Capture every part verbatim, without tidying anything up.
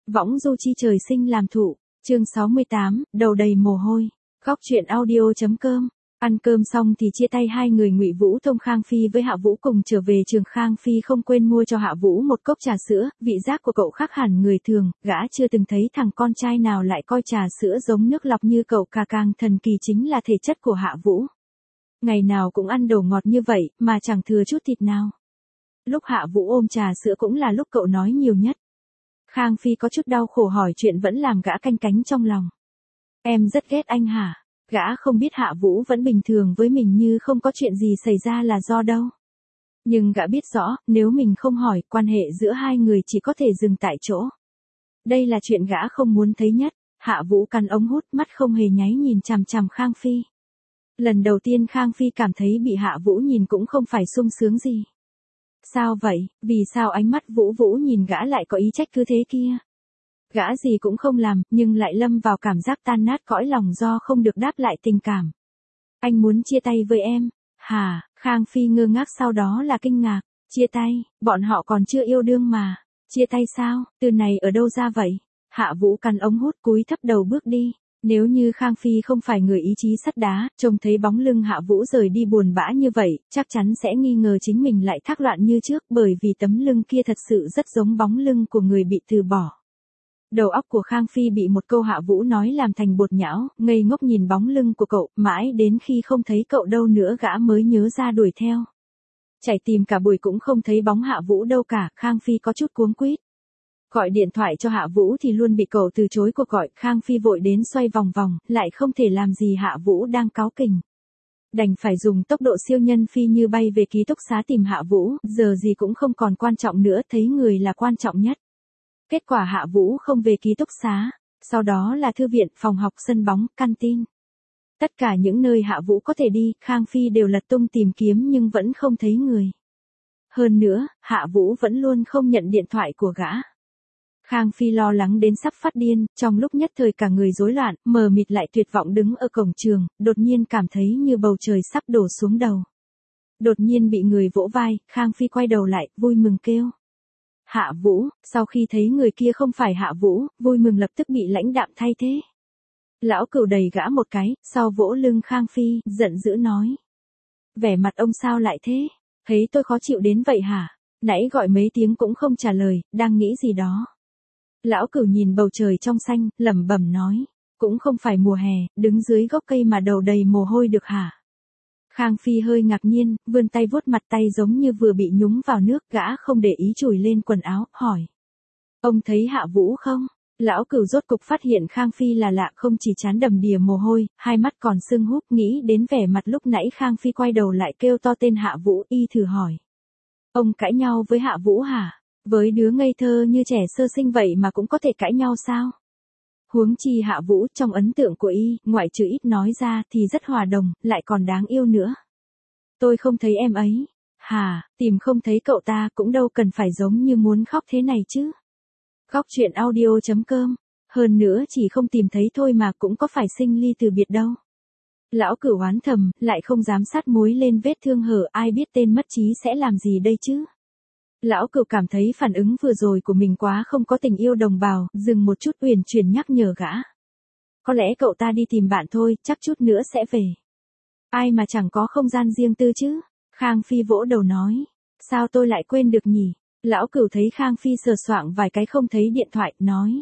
Võng du chi trời sinh làm thụ, chương sáu mươi tám, đầu đầy mồ hôi. Góc truyện audio chấm com. Ăn cơm xong thì chia tay hai người, Ngụy Vũ Thông Khang Phi với Hạ Vũ cùng trở về trường. Khang Phi không quên mua cho Hạ Vũ một cốc trà sữa, vị giác của cậu khác hẳn người thường, gã chưa từng thấy thằng con trai nào lại coi trà sữa giống nước lọc như cậu, cả càng thần kỳ chính là thể chất của Hạ Vũ. Ngày nào cũng ăn đồ ngọt như vậy, mà chẳng thừa chút thịt nào. Lúc Hạ Vũ ôm trà sữa cũng là lúc cậu nói nhiều nhất. Khang Phi có chút đau khổ hỏi chuyện vẫn làm gã canh cánh trong lòng. Em rất ghét anh hả? Gã không biết Hạ Vũ vẫn bình thường với mình như không có chuyện gì xảy ra là do đâu. Nhưng gã biết rõ, nếu mình không hỏi, quan hệ giữa hai người chỉ có thể dừng tại chỗ. Đây là chuyện gã không muốn thấy nhất. Hạ Vũ cắn ống hút, mắt không hề nháy nhìn chằm chằm Khang Phi. Lần đầu tiên Khang Phi cảm thấy bị Hạ Vũ nhìn cũng không phải sung sướng gì. Sao vậy, vì sao ánh mắt Vũ Vũ nhìn gã lại có ý trách cứ thế kia? Gã gì cũng không làm, nhưng lại lâm vào cảm giác tan nát cõi lòng do không được đáp lại tình cảm. Anh muốn chia tay với em? Hả? Khang Phi ngơ ngác, sau đó là kinh ngạc. Chia tay? Bọn họ còn chưa yêu đương mà. Chia tay sao? Từ này ở đâu ra vậy? Hạ Vũ cắn ống hút, cúi thấp đầu bước đi. Nếu như Khang Phi không phải người ý chí sắt đá, trông thấy bóng lưng Hạ Vũ rời đi buồn bã như vậy, chắc chắn sẽ nghi ngờ chính mình lại thác loạn như trước, bởi vì tấm lưng kia thật sự rất giống bóng lưng của người bị từ bỏ. Đầu óc của Khang Phi bị một câu Hạ Vũ nói làm thành bột nhão, ngây ngốc nhìn bóng lưng của cậu, mãi đến khi không thấy cậu đâu nữa gã mới nhớ ra đuổi theo. Chạy tìm cả buổi cũng không thấy bóng Hạ Vũ đâu cả, Khang Phi có chút cuống quýt. Gọi điện thoại cho Hạ Vũ thì luôn bị cậu từ chối cuộc gọi, Khang Phi vội đến xoay vòng vòng, lại không thể làm gì Hạ Vũ đang cáu kỉnh. Đành phải dùng tốc độ siêu nhân phi như bay về ký túc xá tìm Hạ Vũ, giờ gì cũng không còn quan trọng nữa, thấy người là quan trọng nhất. Kết quả Hạ Vũ không về ký túc xá, sau đó là thư viện, phòng học, sân bóng, canteen. Tất cả những nơi Hạ Vũ có thể đi, Khang Phi đều lật tung tìm kiếm nhưng vẫn không thấy người. Hơn nữa, Hạ Vũ vẫn luôn không nhận điện thoại của gã. Khang Phi lo lắng đến sắp phát điên, trong lúc nhất thời cả người rối loạn, mờ mịt lại tuyệt vọng đứng ở cổng trường, đột nhiên cảm thấy như bầu trời sắp đổ xuống đầu. Đột nhiên bị người vỗ vai, Khang Phi quay đầu lại, vui mừng kêu. Hạ Vũ, sau khi thấy người kia không phải Hạ Vũ, vui mừng lập tức bị lãnh đạm thay thế. Lão Cửu đẩy gã một cái, sau vỗ lưng Khang Phi, giận dữ nói. Vẻ mặt ông sao lại thế? Thấy tôi khó chịu đến vậy hả? Nãy gọi mấy tiếng cũng không trả lời, đang nghĩ gì đó. Lão Cửu nhìn bầu trời trong xanh, lẩm bẩm nói. Cũng không phải mùa hè, đứng dưới gốc cây mà đầu đầy mồ hôi được hả? Khang Phi hơi ngạc nhiên, vươn tay vuốt mặt tay giống như vừa bị nhúng vào nước, gã không để ý chùi lên quần áo, hỏi. Ông thấy Hạ Vũ không? Lão Cửu rốt cục phát hiện Khang Phi là lạ, không chỉ trán đầm đìa mồ hôi, hai mắt còn sưng húp, nghĩ đến vẻ mặt lúc nãy Khang Phi quay đầu lại kêu to tên Hạ Vũ, y thử hỏi. Ông cãi nhau với Hạ Vũ hả? Với đứa ngây thơ như trẻ sơ sinh vậy mà cũng có thể cãi nhau sao? Huống chi Hạ Vũ trong ấn tượng của y, ngoại trừ ít nói ra thì rất hòa đồng, lại còn đáng yêu nữa. Tôi không thấy em ấy. Hà, tìm không thấy cậu ta cũng đâu cần phải giống như muốn khóc thế này chứ. Góc truyện audio chấm com. Hơn nữa chỉ không tìm thấy thôi mà cũng có phải sinh ly từ biệt đâu. Lão Cửu oán thầm, lại không dám sát muối lên vết thương hở, ai biết tên mất trí sẽ làm gì đây chứ. Lão Cửu cảm thấy phản ứng vừa rồi của mình quá không có tình yêu đồng bào, dừng một chút uyển chuyển nhắc nhở gã. Có lẽ cậu ta đi tìm bạn thôi, chắc chút nữa sẽ về. Ai mà chẳng có không gian riêng tư chứ? Khang Phi vỗ đầu nói. Sao tôi lại quên được nhỉ? Lão Cửu thấy Khang Phi sờ soạng vài cái không thấy điện thoại, nói.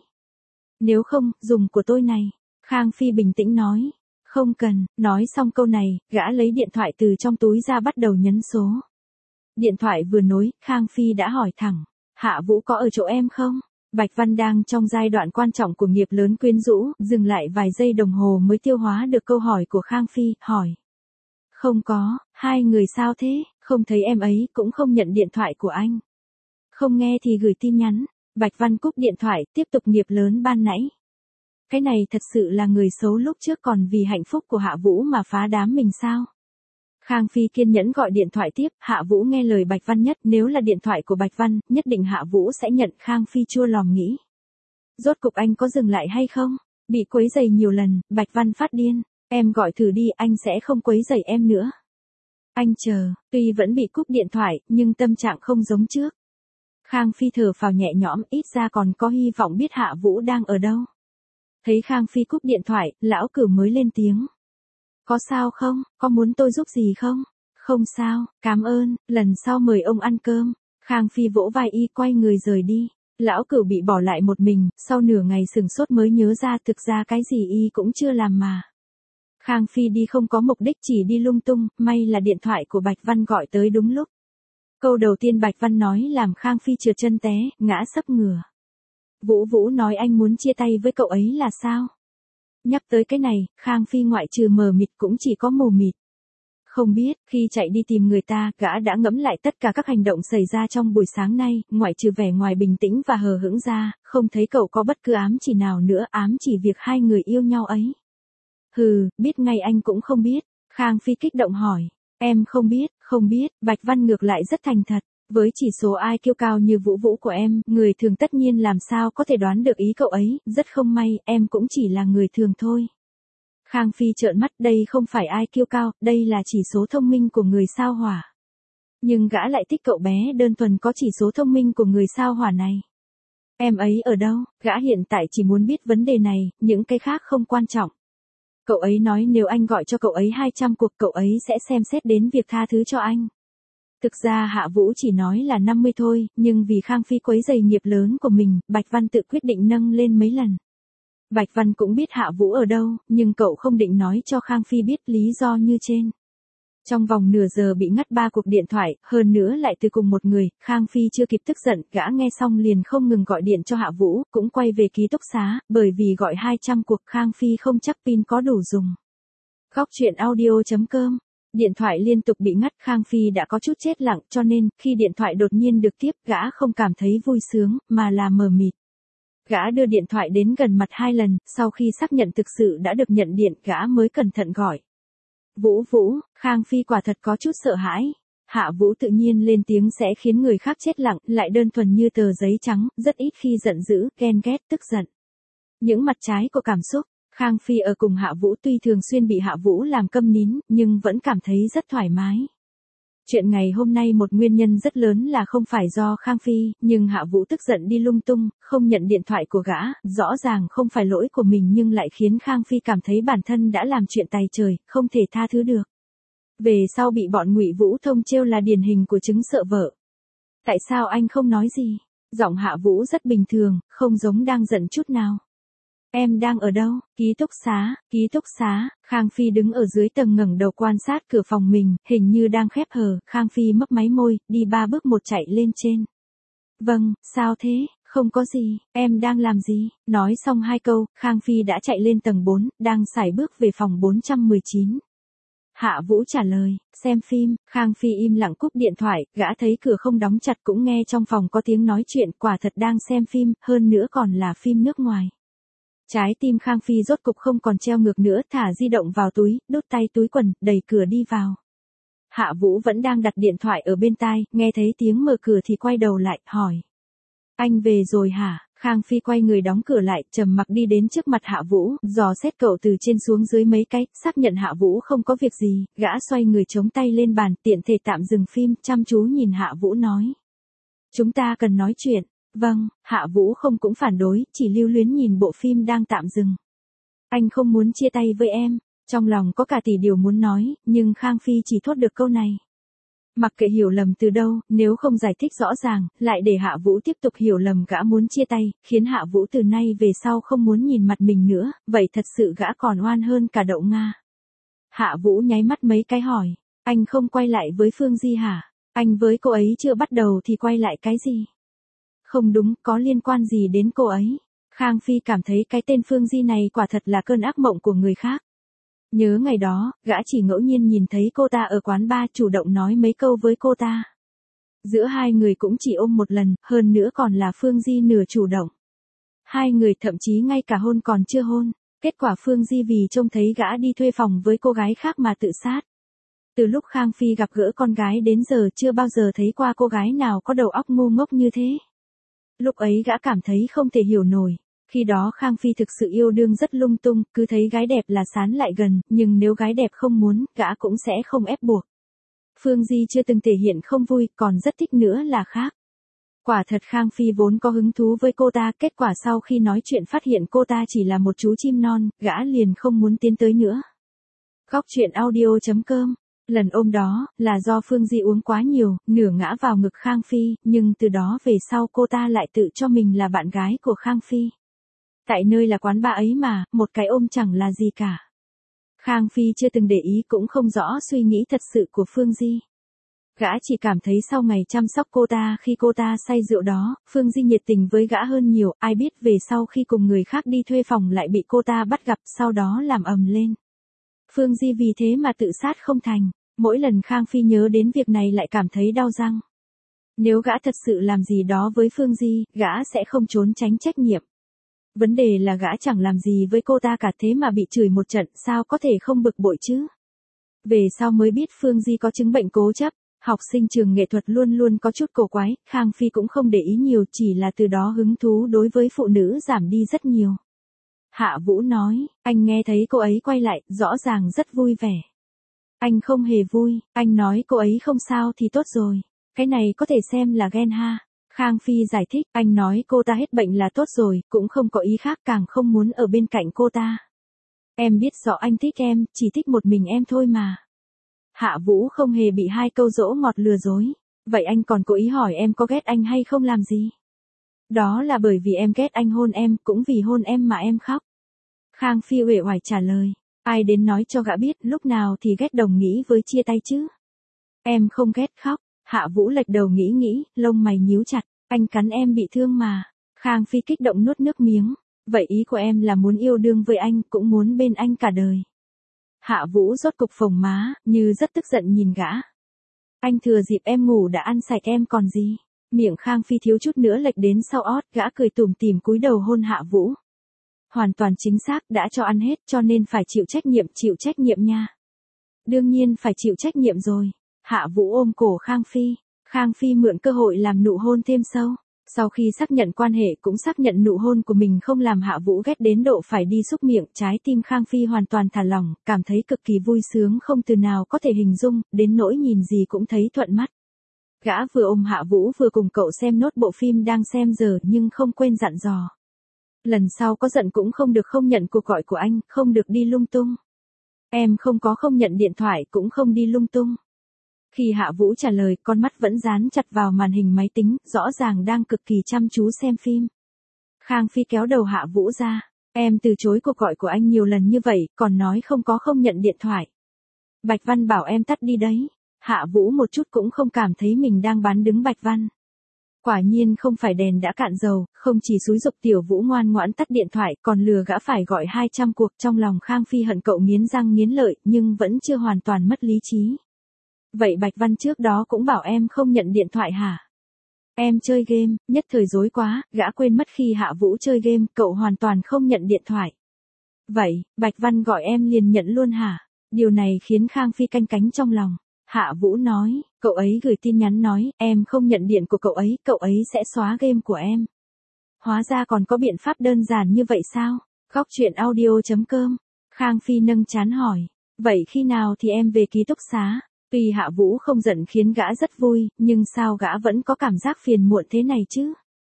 Nếu không, dùng của tôi này. Khang Phi bình tĩnh nói. Không cần, nói xong câu này, gã lấy điện thoại từ trong túi ra bắt đầu nhấn số. Điện thoại vừa nối, Khang Phi đã hỏi thẳng. Hạ Vũ có ở chỗ em không? Bạch Văn đang trong giai đoạn quan trọng của nghiệp lớn quyến rũ, dừng lại vài giây đồng hồ mới tiêu hóa được câu hỏi của Khang Phi, hỏi. Không có, hai người sao thế, không thấy em ấy, cũng không nhận điện thoại của anh. Không nghe thì gửi tin nhắn. Bạch Văn cúp điện thoại, tiếp tục nghiệp lớn ban nãy. Cái này thật sự là người xấu lúc trước còn vì hạnh phúc của Hạ Vũ mà phá đám mình sao? Khang Phi kiên nhẫn gọi điện thoại tiếp, Hạ Vũ nghe lời Bạch Văn nhất, nếu là điện thoại của Bạch Văn, nhất định Hạ Vũ sẽ nhận. Khang Phi chua lòng nghĩ. Rốt cục anh có dừng lại hay không? Bị quấy rầy nhiều lần, Bạch Văn phát điên, em gọi thử đi, anh sẽ không quấy rầy em nữa. Anh chờ, tuy vẫn bị cúp điện thoại, nhưng tâm trạng không giống trước. Khang Phi thở phào nhẹ nhõm, ít ra còn có hy vọng biết Hạ Vũ đang ở đâu. Thấy Khang Phi cúp điện thoại, lão Cửu mới lên tiếng. Có sao không, có muốn tôi giúp gì không? Không sao, cảm ơn, lần sau mời ông ăn cơm. Khang Phi vỗ vai y quay người rời đi. Lão Cửu bị bỏ lại một mình, sau nửa ngày sừng sốt mới nhớ ra thực ra cái gì y cũng chưa làm mà. Khang Phi đi không có mục đích, chỉ đi lung tung, may là điện thoại của Bạch Văn gọi tới đúng lúc. Câu đầu tiên Bạch Văn nói làm Khang Phi trượt chân té, ngã sấp ngửa. Vũ Vũ nói anh muốn chia tay với cậu ấy là sao? Nhắc tới cái này, Khang Phi ngoại trừ mờ mịt cũng chỉ có mù mịt. Không biết, khi chạy đi tìm người ta, gã đã ngẫm lại tất cả các hành động xảy ra trong buổi sáng nay, ngoại trừ vẻ ngoài bình tĩnh và hờ hững ra, không thấy cậu có bất cứ ám chỉ nào nữa, ám chỉ việc hai người yêu nhau ấy. Hừ, biết ngay anh cũng không biết. Khang Phi kích động hỏi. Em không biết, không biết, Bạch Văn ngược lại rất thành thật. Với chỉ số i kiu cao như Vũ Vũ của em, người thường tất nhiên làm sao có thể đoán được ý cậu ấy, rất không may, em cũng chỉ là người thường thôi. Khang Phi trợn mắt, đây không phải i kiu cao, đây là chỉ số thông minh của người sao hỏa. Nhưng gã lại thích cậu bé đơn thuần có chỉ số thông minh của người sao hỏa này. Em ấy ở đâu? Gã hiện tại chỉ muốn biết vấn đề này, những cái khác không quan trọng. Cậu ấy nói nếu anh gọi cho cậu ấy hai trăm cuộc cậu ấy sẽ xem xét đến việc tha thứ cho anh. Thực ra Hạ Vũ chỉ nói là năm mươi thôi, nhưng vì Khang Phi quấy rầy nghiệp lớn của mình, Bạch Văn tự quyết định nâng lên mấy lần. Bạch Văn cũng biết Hạ Vũ ở đâu, nhưng cậu không định nói cho Khang Phi biết lý do như trên. Trong vòng nửa giờ bị ngắt ba cuộc điện thoại, hơn nữa lại từ cùng một người, Khang Phi chưa kịp tức giận, gã nghe xong liền không ngừng gọi điện cho Hạ Vũ, cũng quay về ký túc xá, bởi vì gọi hai trăm cuộc Khang Phi không chắc pin có đủ dùng. Góc truyện audio chấm com. Điện thoại liên tục bị ngắt, Khang Phi đã có chút chết lặng, cho nên, khi điện thoại đột nhiên được tiếp, gã không cảm thấy vui sướng, mà là mờ mịt. Gã đưa điện thoại đến gần mặt hai lần, sau khi xác nhận thực sự đã được nhận điện, gã mới cẩn thận gọi. Vũ Vũ, Khang Phi quả thật có chút sợ hãi. Hạ Vũ tự nhiên lên tiếng sẽ khiến người khác chết lặng, lại đơn thuần như tờ giấy trắng, rất ít khi giận dữ, ghen ghét, tức giận. Những mặt trái của cảm xúc. Khang Phi ở cùng Hạ Vũ tuy thường xuyên bị Hạ Vũ làm câm nín, nhưng vẫn cảm thấy rất thoải mái. Chuyện ngày hôm nay một nguyên nhân rất lớn là không phải do Khang Phi, nhưng Hạ Vũ tức giận đi lung tung, không nhận điện thoại của gã, rõ ràng không phải lỗi của mình nhưng lại khiến Khang Phi cảm thấy bản thân đã làm chuyện tày trời, không thể tha thứ được. Về sau bị bọn Ngụy Vũ Thông trêu là điển hình của chứng sợ vợ. Tại sao anh không nói gì? Giọng Hạ Vũ rất bình thường, không giống đang giận chút nào. Em đang ở đâu? Ký túc xá, ký túc xá. Khang Phi đứng ở dưới tầng ngẩng đầu quan sát cửa phòng mình, hình như đang khép hờ. Khang Phi mấp máy môi, đi ba bước một chạy lên trên. Vâng, sao thế? Không có gì, em đang làm gì? Nói xong hai câu, Khang Phi đã chạy lên tầng bốn, đang sải bước về phòng bốn trăm mười chín. Hạ Vũ trả lời, xem phim. Khang Phi im lặng cúp điện thoại, gã thấy cửa không đóng chặt cũng nghe trong phòng có tiếng nói chuyện, quả thật đang xem phim, hơn nữa còn là phim nước ngoài. Trái tim Khang Phi rốt cục không còn treo ngược nữa, thả di động vào túi, đút tay túi quần, đẩy cửa đi vào. Hạ Vũ vẫn đang đặt điện thoại ở bên tai, nghe thấy tiếng mở cửa thì quay đầu lại, hỏi. Anh về rồi hả? Khang Phi quay người đóng cửa lại, trầm mặc đi đến trước mặt Hạ Vũ, dò xét cậu từ trên xuống dưới mấy cái, xác nhận Hạ Vũ không có việc gì, gã xoay người chống tay lên bàn, tiện thể tạm dừng phim, chăm chú nhìn Hạ Vũ nói. Chúng ta cần nói chuyện. Vâng, Hạ Vũ không cũng phản đối, chỉ lưu luyến nhìn bộ phim đang tạm dừng. Anh không muốn chia tay với em. Trong lòng có cả tỷ điều muốn nói, nhưng Khang Phi chỉ thốt được câu này. Mặc kệ hiểu lầm từ đâu, nếu không giải thích rõ ràng, lại để Hạ Vũ tiếp tục hiểu lầm gã muốn chia tay, khiến Hạ Vũ từ nay về sau không muốn nhìn mặt mình nữa, vậy thật sự gã còn oan hơn cả đậu Nga. Hạ Vũ nháy mắt mấy cái hỏi, anh không quay lại với Phương Di hả? Anh với cô ấy chưa bắt đầu thì quay lại cái gì? Không đúng, có liên quan gì đến cô ấy? Khang Phi cảm thấy cái tên Phương Di này quả thật là cơn ác mộng của người khác. Nhớ ngày đó, gã chỉ ngẫu nhiên nhìn thấy cô ta ở quán bar, chủ động nói mấy câu với cô ta. Giữa hai người cũng chỉ ôm một lần, hơn nữa còn là Phương Di nửa chủ động. Hai người thậm chí ngay cả hôn còn chưa hôn. Kết quả Phương Di vì trông thấy gã đi thuê phòng với cô gái khác mà tự sát. Từ lúc Khang Phi gặp gỡ con gái đến giờ chưa bao giờ thấy qua cô gái nào có đầu óc ngu ngốc như thế. Lúc ấy gã cảm thấy không thể hiểu nổi. Khi đó Khang Phi thực sự yêu đương rất lung tung, cứ thấy gái đẹp là sán lại gần, nhưng nếu gái đẹp không muốn, gã cũng sẽ không ép buộc. Phương Di chưa từng thể hiện không vui, còn rất thích nữa là khác. Quả thật Khang Phi vốn có hứng thú với cô ta, kết quả sau khi nói chuyện phát hiện cô ta chỉ là một chú chim non, gã liền không muốn tiến tới nữa. Góc truyện audio.com. Lần ôm đó, là do Phương Di uống quá nhiều, nửa ngã vào ngực Khang Phi, nhưng từ đó về sau cô ta lại tự cho mình là bạn gái của Khang Phi. Tại nơi là quán bar ấy mà, một cái ôm chẳng là gì cả. Khang Phi chưa từng để ý cũng không rõ suy nghĩ thật sự của Phương Di. Gã chỉ cảm thấy sau ngày chăm sóc cô ta khi cô ta say rượu đó, Phương Di nhiệt tình với gã hơn nhiều, ai biết về sau khi cùng người khác đi thuê phòng lại bị cô ta bắt gặp, sau đó làm ầm lên. Phương Di vì thế mà tự sát không thành, mỗi lần Khang Phi nhớ đến việc này lại cảm thấy đau răng. Nếu gã thật sự làm gì đó với Phương Di, gã sẽ không trốn tránh trách nhiệm. Vấn đề là gã chẳng làm gì với cô ta cả thế mà bị chửi một trận, sao có thể không bực bội chứ? Về sau mới biết Phương Di có chứng bệnh cố chấp. Học sinh trường nghệ thuật luôn luôn có chút cổ quái, Khang Phi cũng không để ý nhiều, chỉ là từ đó hứng thú đối với phụ nữ giảm đi rất nhiều. Hạ Vũ nói, anh nghe thấy cô ấy quay lại, rõ ràng rất vui vẻ. Anh không hề vui, anh nói cô ấy không sao thì tốt rồi. Cái này có thể xem là ghen ha. Khang Phi giải thích, anh nói cô ta hết bệnh là tốt rồi, cũng không có ý khác, càng không muốn ở bên cạnh cô ta. Em biết rõ anh thích em, chỉ thích một mình em thôi mà. Hạ Vũ không hề bị hai câu dỗ ngọt lừa dối. Vậy anh còn cố ý hỏi em có ghét anh hay không làm gì? Đó là bởi vì em ghét anh hôn em, cũng vì hôn em mà em khóc. Khang Phi uể oải trả lời. Ai đến nói cho gã biết, lúc nào thì ghét đồng nghĩ với chia tay chứ? Em không ghét khóc. Hạ Vũ lệch đầu nghĩ nghĩ, lông mày nhíu chặt. Anh cắn em bị thương mà. Khang Phi kích động nuốt nước miếng. Vậy ý của em là muốn yêu đương với anh, cũng muốn bên anh cả đời. Hạ Vũ rốt cục phồng má, như rất tức giận nhìn gã. Anh thừa dịp em ngủ đã ăn sạch em còn gì. Miệng Khang Phi thiếu chút nữa lệch đến sau ót, gã cười tủm tỉm cúi đầu hôn Hạ Vũ. Hoàn toàn chính xác, đã cho ăn hết cho nên phải chịu trách nhiệm, chịu trách nhiệm nha. Đương nhiên phải chịu trách nhiệm rồi. Hạ Vũ ôm cổ Khang Phi. Khang Phi mượn cơ hội làm nụ hôn thêm sâu. Sau khi xác nhận quan hệ cũng xác nhận nụ hôn của mình không làm Hạ Vũ ghét đến độ phải đi xúc miệng, trái tim Khang Phi hoàn toàn thả lỏng, cảm thấy cực kỳ vui sướng không từ nào có thể hình dung, đến nỗi nhìn gì cũng thấy thuận mắt. Gã vừa ôm Hạ Vũ vừa cùng cậu xem nốt bộ phim đang xem giờ nhưng không quên dặn dò. Lần sau có giận cũng không được không nhận cuộc gọi của anh, không được đi lung tung. Em không có không nhận điện thoại cũng không đi lung tung. Khi Hạ Vũ trả lời, con mắt vẫn dán chặt vào màn hình máy tính, rõ ràng đang cực kỳ chăm chú xem phim. Khang Phi kéo đầu Hạ Vũ ra. Em từ chối cuộc gọi của anh nhiều lần như vậy, còn nói không có không nhận điện thoại. Bạch Văn bảo em tắt đi đấy. Hạ Vũ một chút cũng không cảm thấy mình đang bán đứng Bạch Văn. Quả nhiên không phải đèn đã cạn dầu, không chỉ xúi giục Tiểu Vũ ngoan ngoãn tắt điện thoại, còn lừa gã phải gọi hai trăm cuộc. Trong lòng Khang Phi hận cậu nghiến răng nghiến lợi, nhưng vẫn chưa hoàn toàn mất lý trí. Vậy Bạch Văn trước đó cũng bảo em không nhận điện thoại hả? Em chơi game, nhất thời rối quá, gã quên mất khi Hạ Vũ chơi game, cậu hoàn toàn không nhận điện thoại. Vậy, Bạch Văn gọi em liền nhận luôn hả? Điều này khiến Khang Phi canh cánh trong lòng. Hạ Vũ nói, cậu ấy gửi tin nhắn nói, em không nhận điện của cậu ấy, cậu ấy sẽ xóa game của em. Hóa ra còn có biện pháp đơn giản như vậy sao? Góc truyện audio.com. Khang Phi nâng trán hỏi, vậy khi nào thì em về ký túc xá? Tuy Hạ Vũ không giận khiến gã rất vui, nhưng sao gã vẫn có cảm giác phiền muộn thế này chứ?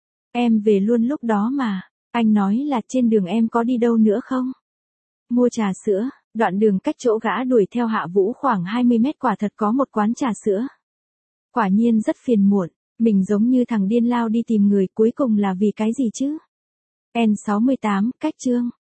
Em về luôn lúc đó mà. Anh nói là trên đường em có đi đâu nữa không? Mua trà sữa. Đoạn đường cách chỗ gã đuổi theo Hạ Vũ khoảng hai mươi mét quả thật có một quán trà sữa. Quả nhiên rất phiền muộn. Mình giống như thằng điên lao đi tìm người, cuối cùng là vì cái gì chứ? N sáu mươi tám, cách chương.